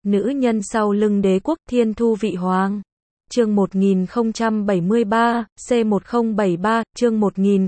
nữ nhân sau lưng đế quốc Thiên Thu Vị Hoàng. Chương 1073, C1073, chương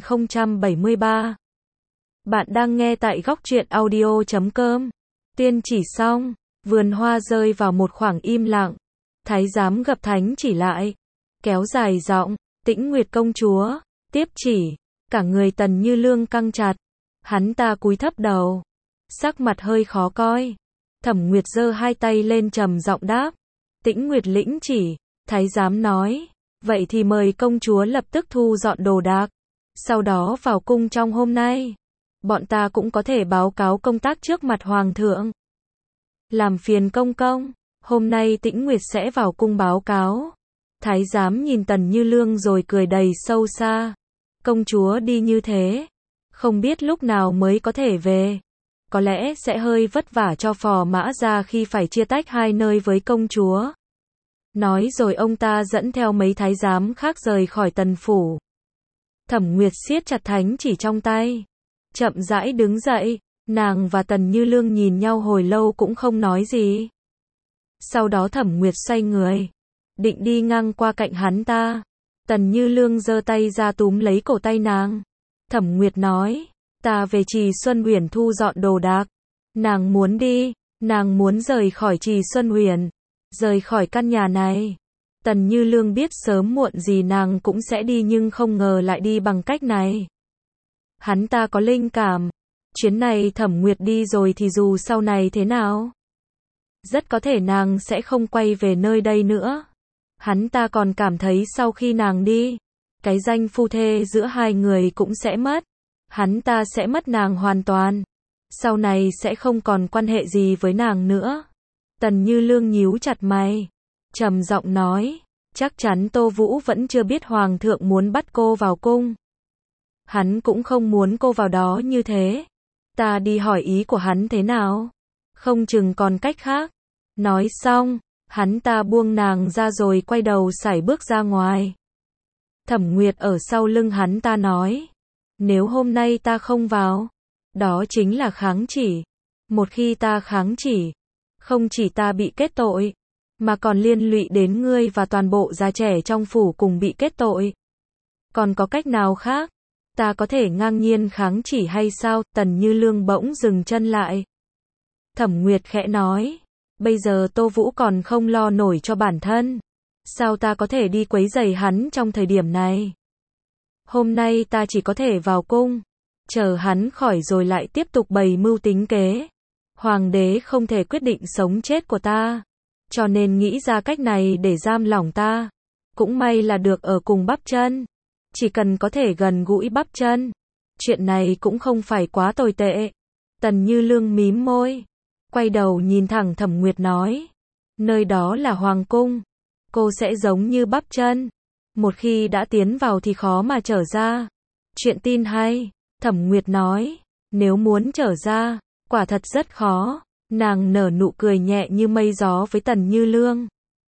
1073. Bạn đang nghe tại góc truyện audio.com. Tiên chỉ xong, vườn hoa rơi vào một khoảng im lặng. Thái giám gập thánh chỉ lại, kéo dài giọng, Tĩnh Nguyệt công chúa, tiếp chỉ, cả người Tần Như Lương căng chặt. Hắn ta cúi thấp đầu, sắc mặt hơi khó coi. Thẩm Nguyệt giơ hai tay lên trầm giọng đáp. Tĩnh Nguyệt lĩnh chỉ, thái giám nói, vậy thì mời công chúa lập tức thu dọn đồ đạc, sau đó vào cung trong hôm nay. Bọn ta cũng có thể báo cáo công tác trước mặt hoàng thượng. Làm phiền công công, hôm nay Tĩnh Nguyệt sẽ vào cung báo cáo. Thái giám nhìn Tần Như Lương rồi cười đầy sâu xa. Công chúa đi như thế, không biết lúc nào mới có thể về. Có lẽ sẽ hơi vất vả cho Phò Mã Gia khi phải chia tách hai nơi với công chúa. Nói rồi ông ta dẫn theo mấy thái giám khác rời khỏi tần phủ. Thẩm Nguyệt siết chặt thánh chỉ trong tay, chậm rãi đứng dậy. Nàng và Tần Như Lương nhìn nhau hồi lâu cũng không nói gì. Sau đó Thẩm Nguyệt xoay người, định đi ngang qua cạnh hắn ta. Tần Như Lương giơ tay ra túm lấy cổ tay nàng. Thẩm Nguyệt nói, ta về Trì Xuân Huyền thu dọn đồ đạc. Nàng muốn đi, nàng muốn rời khỏi Trì Xuân Huyền, rời khỏi căn nhà này. Tần Như Lương biết sớm muộn gì nàng cũng sẽ đi nhưng không ngờ lại đi bằng cách này. Hắn ta có linh cảm, chuyến này Thẩm Nguyệt đi rồi thì dù sau này thế nào, rất có thể nàng sẽ không quay về nơi đây nữa. Hắn ta còn cảm thấy sau khi nàng đi, cái danh phu thê giữa hai người cũng sẽ mất. Hắn ta sẽ mất nàng hoàn toàn, sau này sẽ không còn quan hệ gì với nàng nữa. Tần Như Lương nhíu chặt mày, trầm giọng nói, chắc chắn Tô Vũ vẫn chưa biết hoàng thượng muốn bắt cô vào cung. Hắn cũng không muốn cô vào đó như thế. Ta đi hỏi ý của hắn thế nào, không chừng còn cách khác. Nói xong, hắn ta buông nàng ra rồi quay đầu sải bước ra ngoài. Thẩm Nguyệt ở sau lưng hắn ta nói, nếu hôm nay ta không vào, đó chính là kháng chỉ. Một khi ta kháng chỉ, không chỉ ta bị kết tội, mà còn liên lụy đến ngươi và toàn bộ già trẻ trong phủ cùng bị kết tội. Còn có cách nào khác? Ta có thể ngang nhiên kháng chỉ hay sao? Tần Như Lương bỗng dừng chân lại. Thẩm Nguyệt khẽ nói, bây giờ Tô Vũ còn không lo nổi cho bản thân, sao ta có thể đi quấy rầy hắn trong thời điểm này? Hôm nay ta chỉ có thể vào cung, chờ hắn khỏi rồi lại tiếp tục bày mưu tính kế. Hoàng đế không thể quyết định sống chết của ta, cho nên nghĩ ra cách này để giam lỏng ta. Cũng may là được ở cùng Bắp Chân, chỉ cần có thể gần gũi Bắp Chân, chuyện này cũng không phải quá tồi tệ. Tần Như Lương mím môi, quay đầu nhìn thẳng Thẩm Nguyệt nói, nơi đó là hoàng cung, cô sẽ giống như Bắp Chân, một khi đã tiến vào thì khó mà trở ra. Chuyện tin hay, Thẩm Nguyệt nói, nếu muốn trở ra, quả thật rất khó. Nàng nở nụ cười nhẹ như mây gió với Tần Như Lương.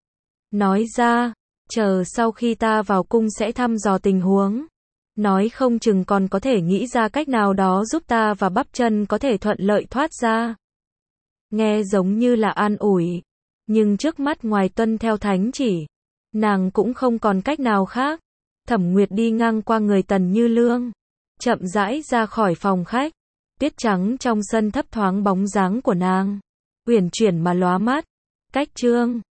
Nói ra, chờ sau khi ta vào cung sẽ thăm dò tình huống. Nói không chừng còn có thể nghĩ ra cách nào đó giúp ta và Bắp Chân có thể thuận lợi thoát ra. Nghe giống như là an ủi, nhưng trước mắt ngoài tuân theo thánh chỉ, nàng cũng không còn cách nào khác. Thẩm Nguyệt đi ngang qua người Tần Như Lương, chậm rãi ra khỏi phòng khách. Tuyết trắng trong sân thấp thoáng bóng dáng của nàng, uyển chuyển mà lóa mắt. Cách chương